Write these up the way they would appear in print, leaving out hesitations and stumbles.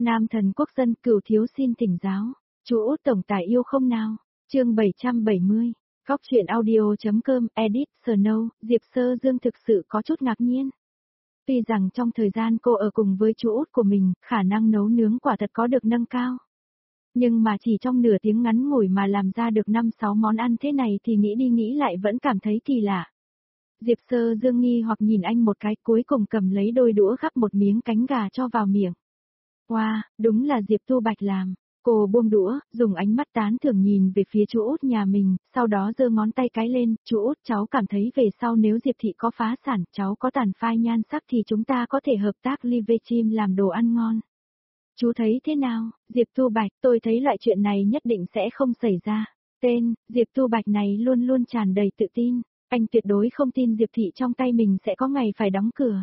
Nam thần quốc dân cửu thiếu xin thỉnh giáo. Chú Út tổng tài yêu không nào? Chương 770. Góc truyện audio.com edit Snow, Diệp Sơ Dương thực sự có chút ngạc nhiên. Tuy rằng trong thời gian cô ở cùng với chú Út của mình, khả năng nấu nướng quả thật có được nâng cao. Nhưng mà chỉ trong nửa tiếng ngắn ngủi mà làm ra được 5-6 món ăn thế này thì nghĩ đi nghĩ lại vẫn cảm thấy kỳ lạ. Diệp Sơ Dương nghi hoặc nhìn anh một cái, cuối cùng cầm lấy đôi đũa gắp một miếng cánh gà cho vào miệng. Wow, đúng là Diệp Tu Bạch làm. Cô buông đũa, dùng ánh mắt tán thưởng nhìn về phía chú Út nhà mình, sau đó giơ ngón tay cái lên, chú Út cháu cảm thấy về sau nếu Diệp Thị có phá sản, cháu có tàn phai nhan sắc thì chúng ta có thể hợp tác live stream làm đồ ăn ngon. Chú thấy thế nào, Diệp Tu Bạch, tôi thấy loại chuyện này nhất định sẽ không xảy ra. Tên, Diệp Tu Bạch này luôn luôn tràn đầy tự tin, anh tuyệt đối không tin Diệp Thị trong tay mình sẽ có ngày phải đóng cửa.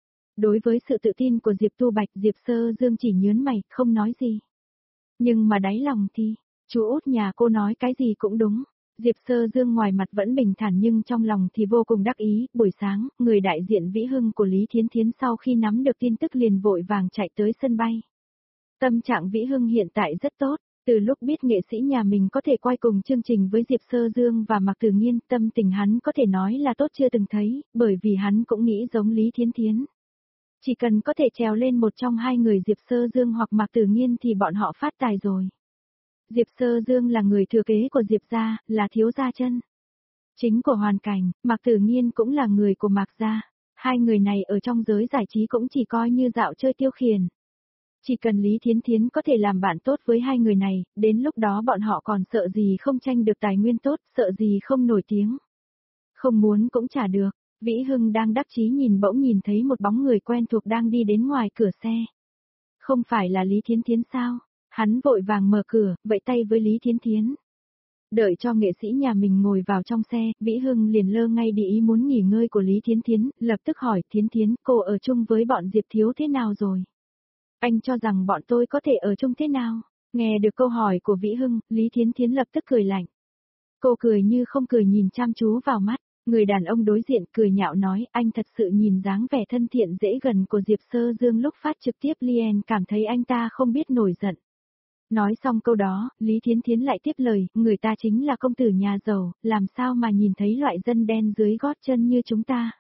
Đối với sự tự tin của Diệp Tu Bạch, Diệp Sơ Dương chỉ nhớn mày, không nói gì. Nhưng mà đáy lòng thì, chú Út nhà cô nói cái gì cũng đúng. Diệp Sơ Dương ngoài mặt vẫn bình thản nhưng trong lòng thì vô cùng đắc ý. Buổi sáng, người đại diện Vĩ Hưng của Lý Thiến Thiến sau khi nắm được tin tức liền vội vàng chạy tới sân bay. Tâm trạng Vĩ Hưng hiện tại rất tốt. Từ lúc biết nghệ sĩ nhà mình có thể quay cùng chương trình với Diệp Sơ Dương và Mạc Tử Nghiên, tâm tình hắn có thể nói là tốt chưa từng thấy, bởi vì hắn cũng nghĩ giống Lý Thiến Thiến. Chỉ cần có thể trèo lên một trong hai người Diệp Sơ Dương hoặc Mạc Tử Nghiên thì bọn họ phát tài rồi. Diệp Sơ Dương là người thừa kế của Diệp gia, là thiếu gia chân chính của Hoàn Cảnh, Mạc Tử Nghiên cũng là người của Mạc gia. Hai người này ở trong giới giải trí cũng chỉ coi như dạo chơi tiêu khiển. Chỉ cần Lý Thiến Thiến có thể làm bạn tốt với hai người này, đến lúc đó bọn họ còn sợ gì không tranh được tài nguyên tốt, sợ gì không nổi tiếng. Không muốn cũng chả được. Vĩ Hưng đang đắc chí nhìn bỗng nhìn thấy một bóng người quen thuộc đang đi đến ngoài cửa xe. Không phải là Lý Thiến Thiến sao? Hắn vội vàng mở cửa, vẫy tay với Lý Thiến Thiến. Đợi cho nghệ sĩ nhà mình ngồi vào trong xe, Vĩ Hưng liền lơ ngay đi ý muốn nghỉ ngơi của Lý Thiến Thiến, lập tức hỏi Thiến Thiến, cô ở chung với bọn Diệp Thiếu thế nào rồi? Anh cho rằng bọn tôi có thể ở chung thế nào? Nghe được câu hỏi của Vĩ Hưng, Lý Thiến Thiến lập tức cười lạnh. Cô cười như không cười nhìn chăm chú vào mắt. Người đàn ông đối diện cười nhạo nói, anh thật sự nhìn dáng vẻ thân thiện dễ gần của Diệp Sơ Dương lúc phát trực tiếp liền cảm thấy anh ta không biết nổi giận. Nói xong câu đó, Lý Thiến Thiến lại tiếp lời, người ta chính là công tử nhà giàu, làm sao mà nhìn thấy loại dân đen dưới gót chân như chúng ta.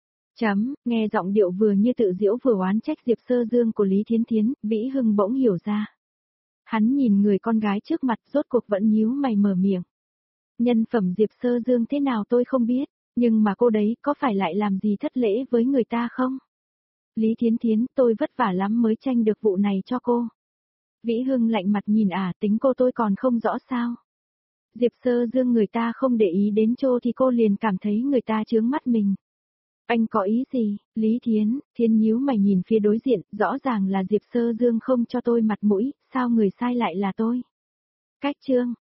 Nghe giọng điệu vừa như tự giễu vừa oán trách Diệp Sơ Dương của Lý Thiến Thiến, Vĩ Hưng bỗng hiểu ra. Hắn nhìn người con gái trước mặt rốt cuộc vẫn nhíu mày mở miệng. Nhân phẩm Diệp Sơ Dương thế nào tôi không biết, nhưng mà cô đấy có phải lại làm gì thất lễ với người ta không? Lý Thiến Thiến, tôi vất vả lắm mới tranh được vụ này cho cô. Vĩ Hưng lạnh mặt nhìn tính cô tôi còn không rõ sao. Diệp Sơ Dương người ta không để ý đến Trô thì cô liền cảm thấy người ta chướng mắt mình. Anh có ý gì? Lý Thiến nhíu mày nhìn phía đối diện, rõ ràng là Diệp Sơ Dương không cho tôi mặt mũi, sao người sai lại là tôi? Cách chương.